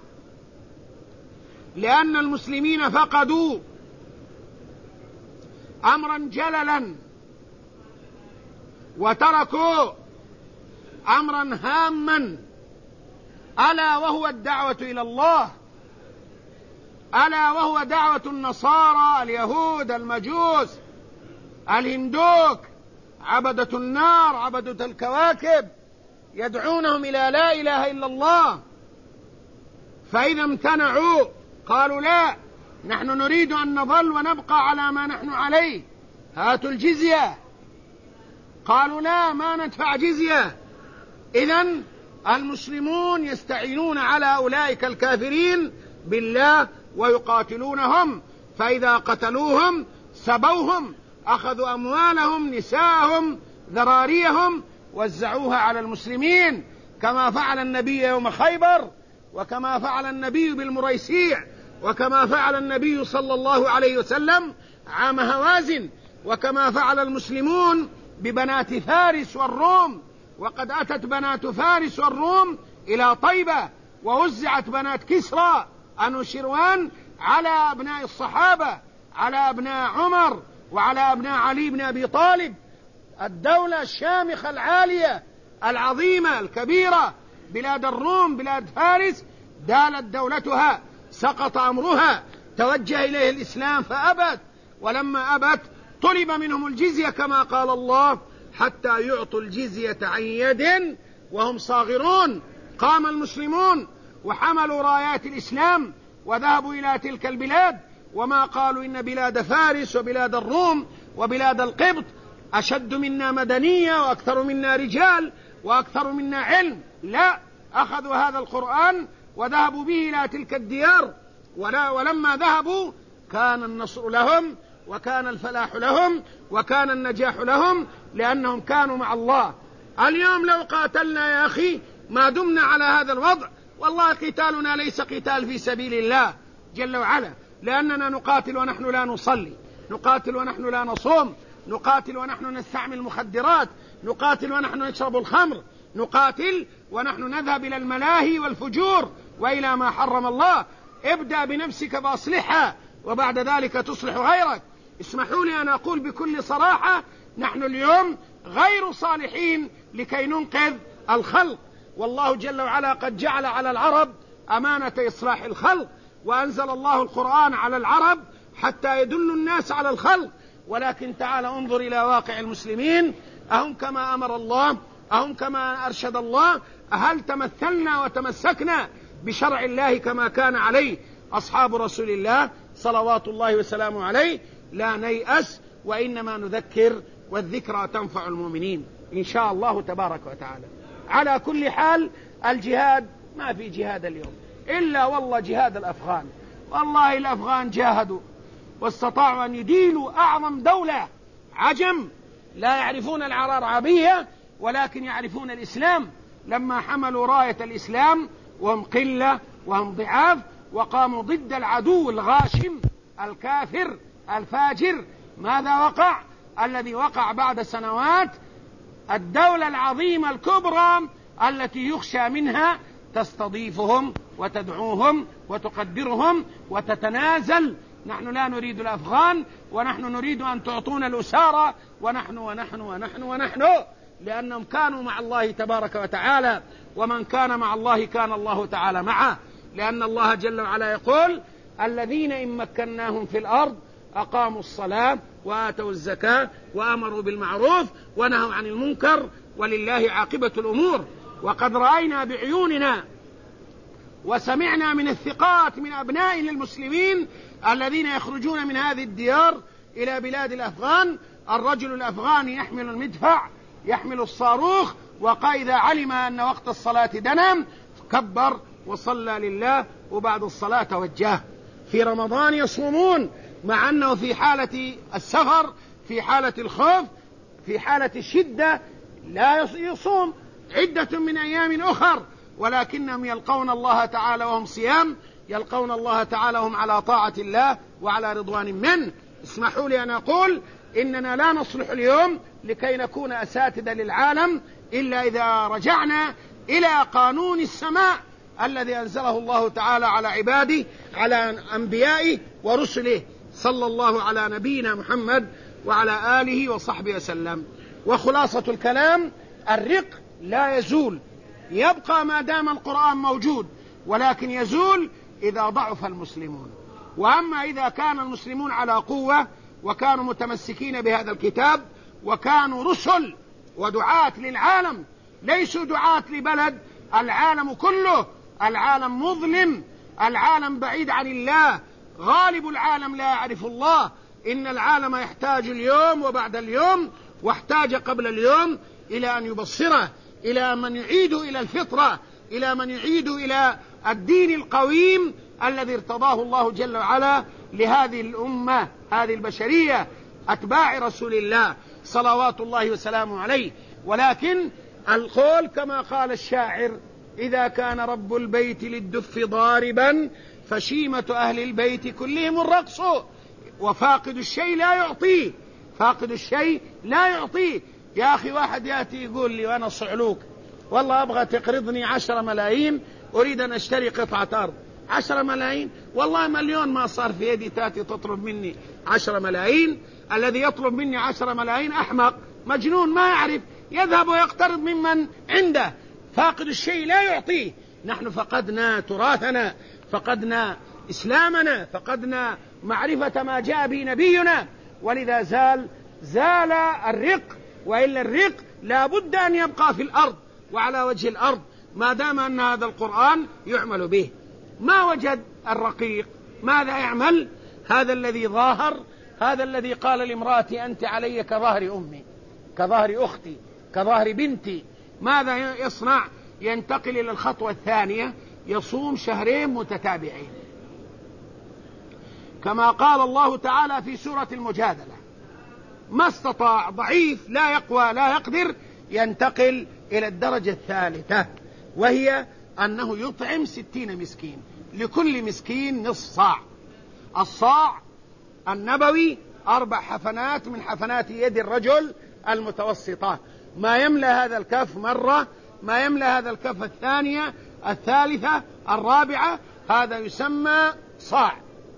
لأن المسلمين فقدوا أمرا جللا وتركوا أمرا هاما، ألا وهو الدعوة إلى الله، ألا وهو دعوة النصارى، اليهود، المجوس، الهندوك، عبدة النار، عبدة الكواكب، يدعونهم إلى لا إله إلا الله. فإذا امتنعوا قالوا: لا، نحن نريد أن نظل ونبقى على ما نحن عليه، هاتوا الجزية. قالوا: لا، ما ندفع جزية. إذن المسلمون يستعينون على أولئك الكافرين بالله ويقاتلونهم، فإذا قتلوهم سبوهم، أخذوا أموالهم، نساءهم، ذراريهم، وزعوها على المسلمين، كما فعل النبي يوم خيبر، وكما فعل النبي بالمريسيع، وكما فعل النبي صلى الله عليه وسلم عام هوازن، وكما فعل المسلمون ببنات فارس والروم. وقد أتت بنات فارس والروم إلى طيبة، ووزعت بنات كسرى أنوشروان على أبناء الصحابة، على أبناء عمر، وعلى أبناء علي بن أبي طالب. الدولة الشامخة العالية العظيمة الكبيرة، بلاد الروم، بلاد فارس، دالت دولتها، سقط أمرها، توجه إليه الإسلام فأبت، ولما أبت طلب منهم الجزية كما قال الله: حتى يعطوا الجزية عن يد وهم صاغرون. قام المسلمون وحملوا رايات الإسلام وذهبوا إلى تلك البلاد، وما قالوا إن بلاد فارس وبلاد الروم وبلاد القبط أشد منا مدنية وأكثر منا رجال وأكثر منا علم. لا، أخذوا هذا القرآن وذهبوا به إلى تلك الديار، ولما ذهبوا كان النصر لهم، وكان الفلاح لهم، وكان النجاح لهم، لأنهم كانوا مع الله. اليوم لو قاتلنا يا أخي ما دمنا على هذا الوضع، والله قتالنا ليس قتال في سبيل الله جل وعلا، لأننا نقاتل ونحن لا نصلي، نقاتل ونحن لا نصوم، نقاتل ونحن نستعمل المخدرات، نقاتل ونحن نشرب الخمر، نقاتل ونحن نذهب إلى الملاهي والفجور وإلى ما حرم الله. ابدأ بنفسك فأصلحها، وبعد ذلك تصلح غيرك. اسمحوا لي أن أقول بكل صراحة: نحن اليوم غير صالحين لكي ننقذ الخلق، والله جل وعلا قد جعل على العرب أمانة إصلاح الخلق، وأنزل الله القرآن على العرب حتى يدل الناس على الخلق. ولكن تعال انظر إلى واقع المسلمين، أهم كما أمر الله؟ أهم كما أرشد الله؟ هل تمثلنا وتمسكنا بشرع الله كما كان عليه أصحاب رسول الله صلوات الله وسلامه عليه؟ لا نيأس، وإنما نذكر، والذكرى تنفع المؤمنين إن شاء الله تبارك وتعالى. على كل حال، الجهاد ما في جهاد اليوم إلا والله جهاد الأفغان. والله الأفغان جاهدوا واستطاعوا أن يدينوا أعظم دولة عجم، لا يعرفون العربية ولكن يعرفون الإسلام، لما حملوا راية الإسلام وهم قلة وهم ضعاف، وقاموا ضد العدو الغاشم الكافر الفاجر. ماذا وقع؟ الذي وقع بعد سنوات، الدولة العظيمة الكبرى التي يخشى منها تستضيفهم وتدعوهم وتقدرهم وتتنازل: نحن لا نريد الأفغان، ونحن نريد أن تعطونا الأسارة، ونحن ونحن ونحن ونحن، لأنهم كانوا مع الله تبارك وتعالى، ومن كان مع الله كان الله تعالى معه، لأن الله جل وعلا يقول: الذين إن مكناهم في الأرض أقاموا الصلاة وآتوا الزكاة وأمروا بالمعروف ونهوا عن المنكر ولله عاقبة الأمور. وقد رأينا بعيوننا وسمعنا من الثقات من أبناء المسلمين الذين يخرجون من هذه الديار إلى بلاد الأفغان، الرجل الأفغاني يحمل المدفع، يحمل الصاروخ، وإذا علم أن وقت الصلاة دنا كبر وصلى لله، وبعد الصلاة توجه. في رمضان يصومون، مع أنه في حالة السفر، في حالة الخوف، في حالة الشدة لا يصوم، عدة من أيام أخر، ولكنهم يلقون الله تعالى وهم صيام، يلقون الله تعالى وهم على طاعة الله وعلى رضوان منه. اسمحوا لي أن أقول إننا لا نصلح اليوم لكي نكون أساتذة للعالم إلا إذا رجعنا إلى قانون السماء الذي أنزله الله تعالى على عباده، على أنبيائه ورسله، صلى الله على نبينا محمد وعلى آله وصحبه وسلم. وخلاصة الكلام: الرق لا يزول، يبقى ما دام القرآن موجود، ولكن يزول إذا ضعف المسلمون. وأما إذا كان المسلمون على قوة وكانوا متمسكين بهذا الكتاب وكانوا رسل ودعاة للعالم، ليسوا دعاة لبلد، العالم كله، العالم مظلم، العالم بعيد عن الله، غالب العالم لا يعرف الله. إن العالم يحتاج اليوم وبعد اليوم، واحتاج قبل اليوم، إلى أن يبصره، إلى من يعيد إلى الفطرة، إلى من يعيد إلى الدين القويم الذي ارتضاه الله جل وعلا لهذه الأمة، هذه البشرية، أتباع رسول الله صلوات الله وسلامه عليه. ولكن القول كما قال الشاعر: إذا كان رب البيت للدف ضاربا فشيمة أهل البيت كلهم الرقص. وفاقد الشيء لا يعطيه، فاقد الشيء لا يعطيه. يا أخي واحد يأتي يقول لي وأنا صعلوك: والله أبغى تقرضني 10 ملايين، أريد أن أشتري قطعة أرض. 10 ملايين؟ والله مليون ما صار في يدي. تأتي تطلب مني 10 ملايين؟ الذي يطلب مني 10 ملايين أحمق، مجنون، ما يعرف، يذهب ويقترض ممن عنده. فاقد الشيء لا يعطيه. نحن فقدنا تراثنا، فقدنا إسلامنا، فقدنا معرفة ما جاء به نبينا، ولذا زال الرق. وإلا الرق لا بد أن يبقى في الأرض وعلى وجه الأرض ما دام أن هذا القرآن يعمل به. ما وجد الرقيق ماذا يعمل؟ هذا الذي ظاهر، هذا الذي قال لامرأتي: أنت علي كظهر أمي، كظهر أختي، كظهر بنتي. ماذا يصنع؟ ينتقل إلى الخطوة الثانية، يصوم 2 شهرين متتابعين، كما قال الله تعالى في سورة المجادلة: ما استطاع، ضعيف، لا يقوى، لا يقدر، ينتقل إلى الدرجة الثالثة، وهي أنه يطعم 60 مسكين، لكل مسكين نصف صاع. الصاع النبوي 4 حفنات من حفنات يد الرجل المتوسطة، ما يملأ هذا الكف مرة، ما يملأ هذا الكف الثانية، الثالثة، الرابعة، هذا يسمى صاع.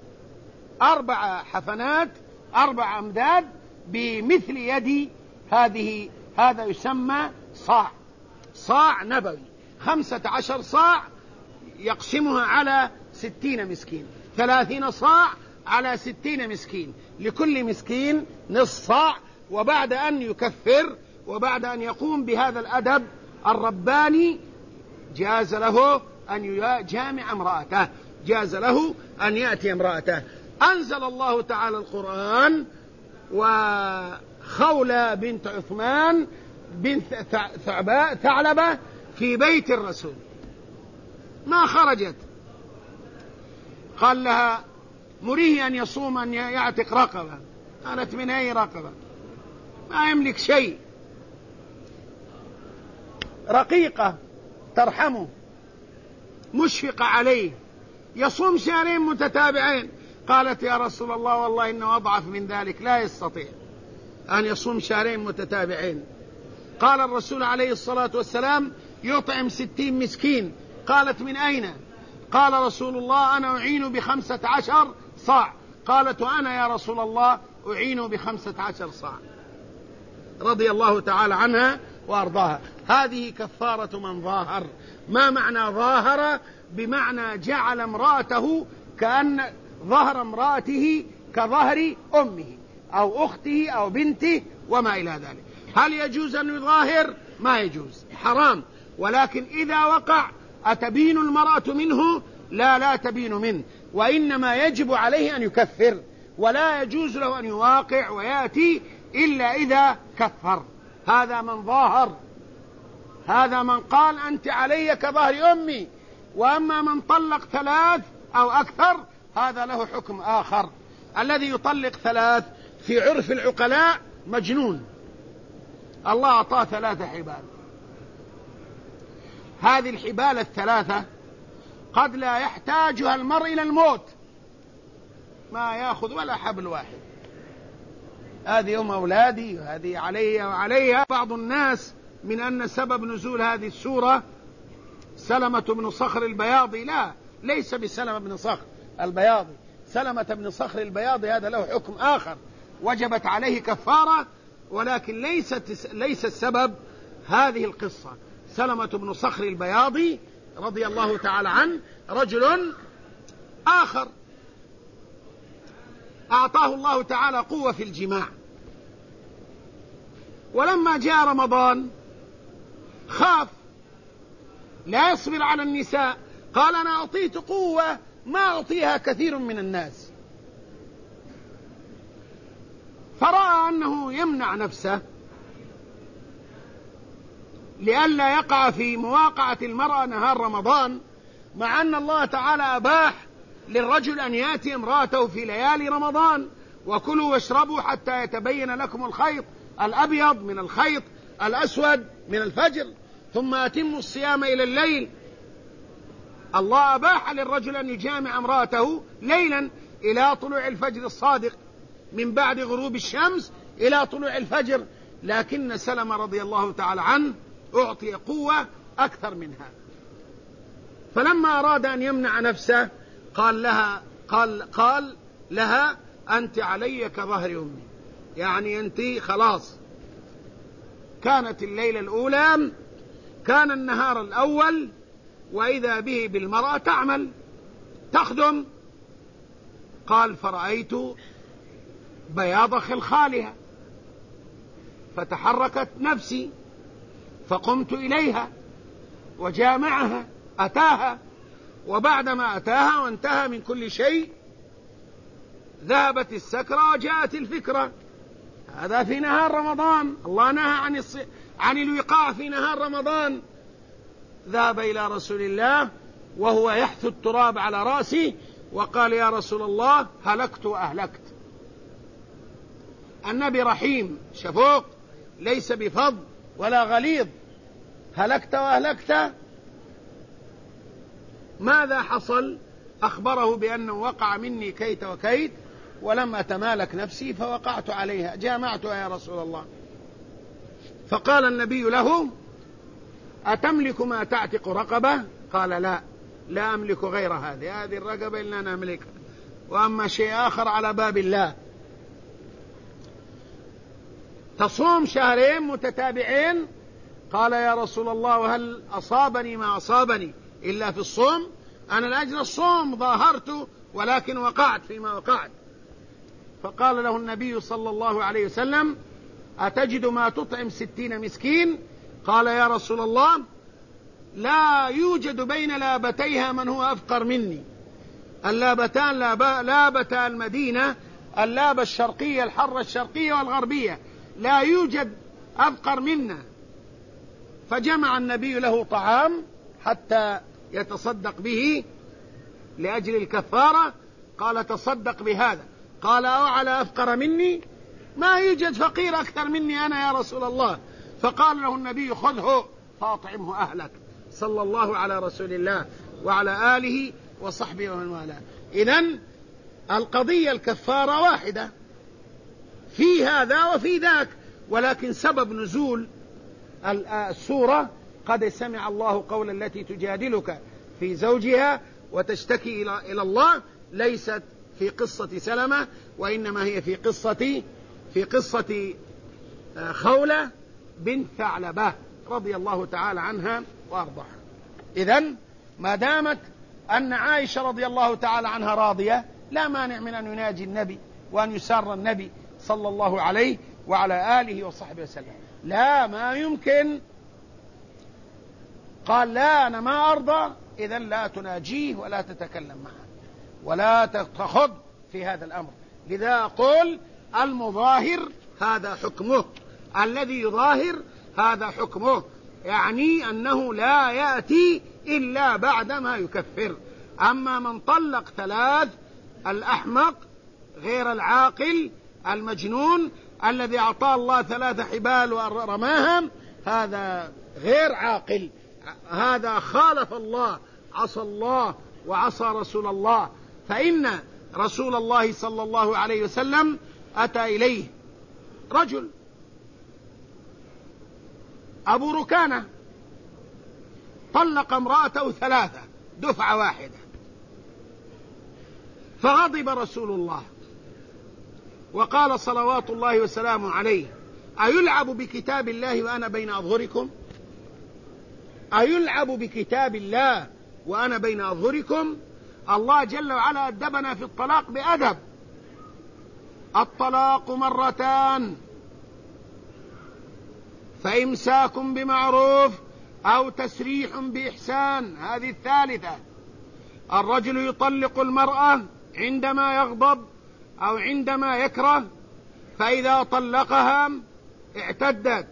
4 حفنات، 4 أمداد بمثل يد هذه، هذا يسمى صاع. صاع نبوي 15 صاع يقسمها على 60 مسكين، 30 صاع على 60 مسكين، لكل مسكين نصف صاع. وبعد أن يكفر وبعد أن يقوم بهذا الأدب الرباني جاز له أن يجامع امرأته، جاز له أن يأتي امرأته. أنزل الله تعالى القرآن، وخولة بنت عثمان بنت ثعلبة في بيت الرسول ما خرجت، قال لها: مريه أن يصوم، أن يعتق رقبة. قالت: من أي رقبة؟ ما يملك شيء، رقيقة ترحمه، مشفقة عليه، يصوم 2 شهرين متتابعين. قالت: يا رسول الله والله إنه أضعف من ذلك، لا يستطيع أن يصوم 2 شهرين متتابعين. قال الرسول عليه الصلاة والسلام: يطعم 60 مسكين. قالت: من أين؟ قال رسول الله: أنا أعين ب15 صاع. قالت: وأنا يا رسول الله أعين ب15 صاع. رضي الله تعالى عنها وأرضاها. هذه كفارة من ظاهر. ما معنى ظاهر؟ بمعنى جعل امرأته كأن ظهر امرأته كظهر أمه أو أخته أو بنته وما إلى ذلك. هل يجوز أن يظاهر؟ ما يجوز، حرام. ولكن إذا وقع أتبين المرأة منه؟ لا تبين منه، وإنما يجب عليه أن يكفر، ولا يجوز له أن يواقع ويأتي إلا إذا كفر. هذا من ظاهر، هذا من قال أنت علي كظهر أمي. وأما من طلق 3 أو أكثر هذا له حكم آخر. الذي يطلق 3 في عرف العقلاء مجنون، الله أعطاه 3 حبال، هذه الحبال الثلاثة قد لا يحتاجها المرء إلى الموت، ما يأخذ ولا حبل واحد، هذه أم أولادي وهذه علي وعليها. بعض الناس من أن سبب نزول هذه السورة سلمة بن صخر البياضي، لا، ليس بسلمة بن صخر البياضي. سلمة بن صخر البياضي هذا له حكم آخر، وجبت عليه كفارة، ولكن ليس السبب هذه القصة. سلمة بن صخر البياضي رضي الله تعالى عنه رجل آخر أعطاه الله تعالى قوة في الجماع، ولما جاء رمضان خاف لا يصبر على النساء، قال أنا أعطيت قوة ما أعطيها كثير من الناس، فرأى أنه يمنع نفسه لئلا يقع في مواقعة المرأة نهار رمضان، مع أن الله تعالى أباح للرجل أن يأتي امرأته في ليالي رمضان، وكلوا واشربوا حتى يتبين لكم الخيط الأبيض من الخيط الأسود من الفجر ثم أتموا الصيام إلى الليل. الله أباح للرجل أن يجامع امرأته ليلا إلى طلوع الفجر الصادق، من بعد غروب الشمس إلى طلوع الفجر، لكن سلمة رضي الله تعالى عنه أعطي قوة أكثر منها، فلما أراد أن يمنع نفسه قال لها أنت علي كظهر أمي، يعني أنت خلاص. كانت الليلة الأولى، كان النهار الأول، وإذا به بالمرأة تعمل تخدم. قال فرأيت بياض خلخالها فتحركت نفسي فقمت إليها وجامعها، أتاها، وبعدما أتاها وانتهى من كل شيء ذهبت السكرة وجاءت الفكرة. هذا في نهار رمضان، الله نهى عن الوقاع في نهار رمضان. ذهب إلى رسول الله وهو يحث التراب على رأسه وقال يا رسول الله هلكت وأهلكت. النبي رحيم شفوق ليس بفظ ولا غليظ. هلكت وأهلكت، ماذا حصل؟ أخبره بأنه وقع مني كيت وكيت ولم أتمالك نفسي فوقعت عليها جامعتها يا رسول الله. فقال النبي له أتملك ما تعتق رقبة؟ قال لا أملك غير هذه الرقبة إلا أنا أملكها، وأما شيء آخر على باب الله. تصوم شهرين متتابعين؟ قال يا رسول الله وهل أصابني ما أصابني إلا في الصوم؟ أنا لأجل الصوم ظاهرت ولكن وقعت فيما وقعت. فقال له النبي صلى الله عليه وسلم أتجد ما تطعم 60 مسكين؟ قال يا رسول الله لا يوجد بين لابتيها من هو أفقر مني. اللابتان لابتا المدينة، اللابة الشرقية الحرة الشرقية والغربية، لا يوجد أفقر منا. فجمع النبي له طعام حتى يتصدق به لأجل الكفارة. قال تصدق بهذا. قال أو على أفقر مني؟ ما يوجد فقير أكثر مني أنا يا رسول الله. فقال له النبي خذه فأطعمه أهلك، صلى الله على رسول الله وعلى آله وصحبه ومن والاه. إذن القضية الكفارة واحدة في هذا وفي ذاك، ولكن سبب نزول السورة قد سمع الله قول التي تجادلك في زوجها وتشتكي إلى الله، ليست في قصة سلمة، وإنما هي في قصة خولة بنت ثعلبة رضي الله تعالى عنها وأرضاها. إذن ما دامت أن عائشة رضي الله تعالى عنها راضية، لا مانع من أن يناجي النبي وأن يسار النبي صلى الله عليه وعلى آله وصحبه وسلم. لا، ما يمكن. قال لا أنا ما أرضى، إذن لا تناجيه ولا تتكلم معه ولا تخض في هذا الأمر. لذا أقول المظاهر هذا حكمه، الذي يظاهر هذا حكمه، يعني أنه لا يأتي إلا بعدما يكفر. أما من طلق 3، الأحمق غير العاقل المجنون الذي أعطاه الله 3 حبال ورماها، هذا غير عاقل، هذا خالف الله، عصى الله وعصى رسول الله. فإن رسول الله صلى الله عليه وسلم أتى إليه رجل أبو ركانة طلق امرأته 3 دفعة واحدة، فغضب رسول الله وقال صلوات الله وسلامه عليه: أيلعب بكتاب الله وأنا بين أظهركم؟ أيلعب بكتاب الله وأنا بين أظهركم؟ الله جل وعلا أدبنا في الطلاق بأدب. الطلاق 2 مرتان، فإمساك بمعروف أو تسريح بإحسان، هذه 3. الرجل يطلق المرأة عندما يغضب أو عندما يكره، فإذا طلقها اعتدت،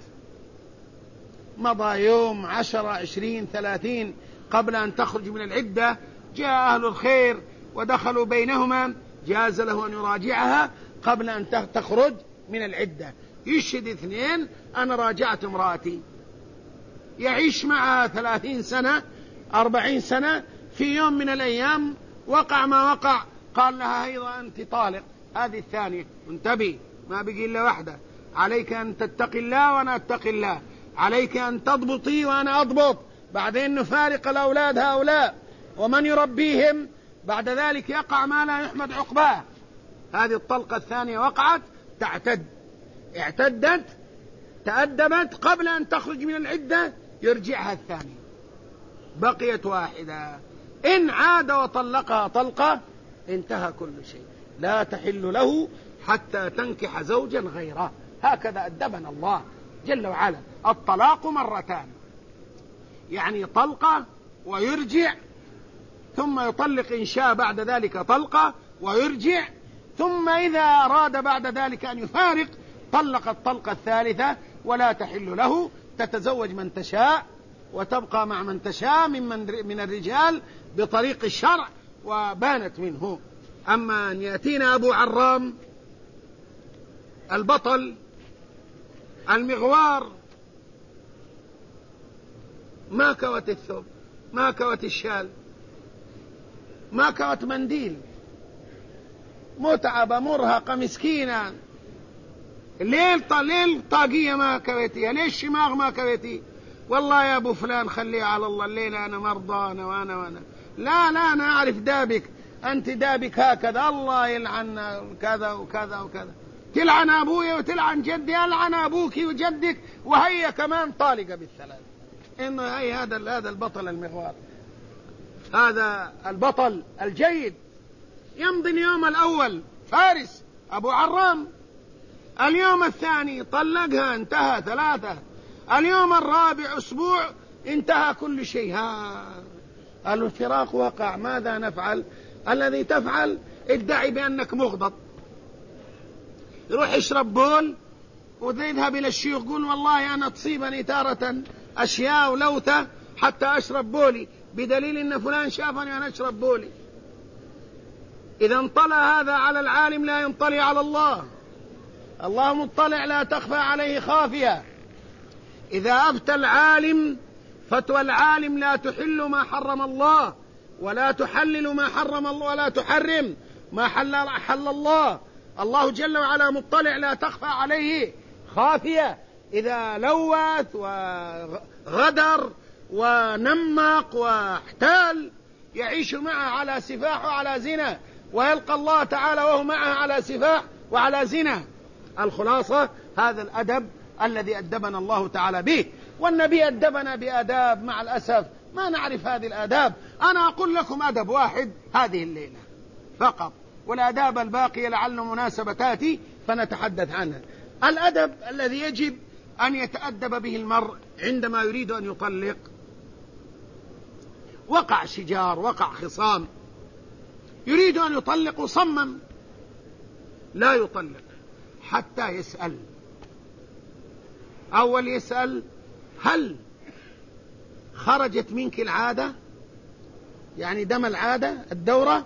مضى يوم 10 20 30 قبل أن تخرج من العدة، جاء أهل الخير ودخلوا بينهما، جاز له أن يراجعها قبل أن تخرج من العدة. يشهد 2: أنا راجعت امرأتي، يعيش معها 30 سنة 40 سنة، في يوم من الأيام وقع ما وقع، قال لها: أيضا أنت طالق. هذه 2. انتبه، ما بقي إلا واحدة. عليك أن تتقي الله وأنا أتقي الله، عليك أن تضبطي وأنا أضبط، بعدين نفارق الأولاد هؤلاء ومن يربيهم، بعد ذلك يقع ما لا يحمد عقباه. هذه الطلقة 2 وقعت، تعتد، اعتدت، تأدبت، قبل أن تخرج من العدة يرجعها 2، بقيت 1. إن عاد وطلقها طلقة انتهى كل شيء، لا تحل له حتى تنكح زوجا غيره. هكذا أدبنا الله جل وعلا. الطلاق 2 مرتان، يعني طلقة ويرجع، ثم يطلق إن شاء بعد ذلك طلقة ويرجع، ثم إذا أراد بعد ذلك أن يفارق طلق الطلقة 3 ولا تحل له، تتزوج من تشاء وتبقى مع من تشاء من الرجال بطريق الشرع، وبانت منه. أما أن يأتينا أبو عرام البطل المغوار، ما كوت الثوب، ما كوت الشال، ما كوت منديل، متعبة مرهقة مسكينة، ليل طاقية ما كويتيها، ليش الشماغ ما كويتي؟ والله يا أبو فلان خليه على الله، الليلة أنا مرضى أنا وأنا. لا أنا أعرف دابك، أنت دابك هكذا، الله يلعن كذا وكذا وكذا، تلعن أبوي وتلعن جدي، ألعن أبوك وجدك، وهي كمان طالقة بال3. إنه هي هذا البطل المغوار، هذا البطل الجيد. يمضي اليوم الأول فارس أبو عرام، اليوم الثاني طلقها انتهى 3، اليوم الرابع أسبوع انتهى كل شيء. الفراق وقع، ماذا نفعل؟ الذي تفعل ادعي بأنك مغضب، يروح يشرب بول ويذهب إلى الشيوخ، قول والله أنا تصيبني تارة أشياء ولوثة حتى أشرب بولي، بدليل أن فلان شافني وأنا أشرب بولي. إذا انطلع هذا على العالم لا ينطلع على الله، الله مطلع لا تخفى عليه خافية. إذا أفتى العالم فتوى العالم لا تحل ما حرم الله، ولا تحلل ما حرم الله، ولا تحرم ما حل الله. الله جل وعلا مطلع لا تخفى عليه خافية. إذا لوث وغدر ونمق واحتال يعيش معه على سفاح وعلى زنا، ويلقى الله تعالى وهو معه على سفاح وعلى زنا. الخلاصة هذا الأدب الذي أدبنا الله تعالى به، والنبي أدبنا بآداب، مع الأسف ما نعرف هذه الآداب. أنا أقول لكم أدب واحد هذه الليلة فقط، والآداب الباقية لعل مناسبة تأتي فنتحدث عنها. الأدب الذي يجب أن يتأدب به المرء عندما يريد أن يطلق. وقع شجار، وقع خصام، يريد أن يطلق وصمم لا يطلق حتى يسأل. أول يسأل: هل خرجت منك العادة؟ يعني دم العادة، الدورة؟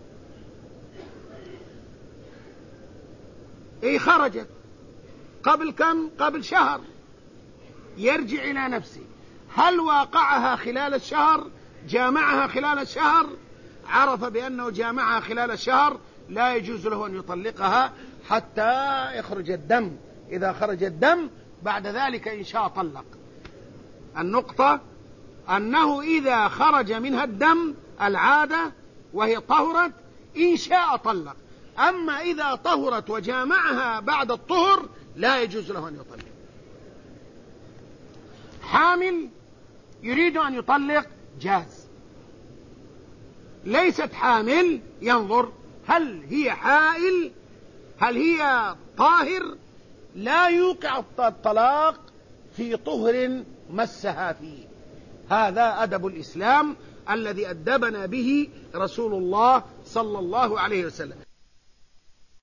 إيه خرجت. قبل كم؟ قبل شهر. يرجع إلى نفسه، هل واقعها خلال الشهر، جامعها خلال الشهر، عرف بأنه جامعها خلال الشهر، لا يجوز له أن يطلقها حتى يخرج الدم. إذا خرج الدم بعد ذلك إن شاء طلق. النقطة أنه إذا خرج منها الدم العادة وهي طهرت إن شاء طلق، أما إذا طهرت وجامعها بعد الطهر لا يجوز له أن يطلق. حامل يريد أن يطلق جاز، ليست حامل ينظر هل هي حائل، هل هي طاهر، لا يوقع الطلاق في طهر مسها فيه. هذا أدب الإسلام الذي أدبنا به رسول الله صلى الله عليه وسلم.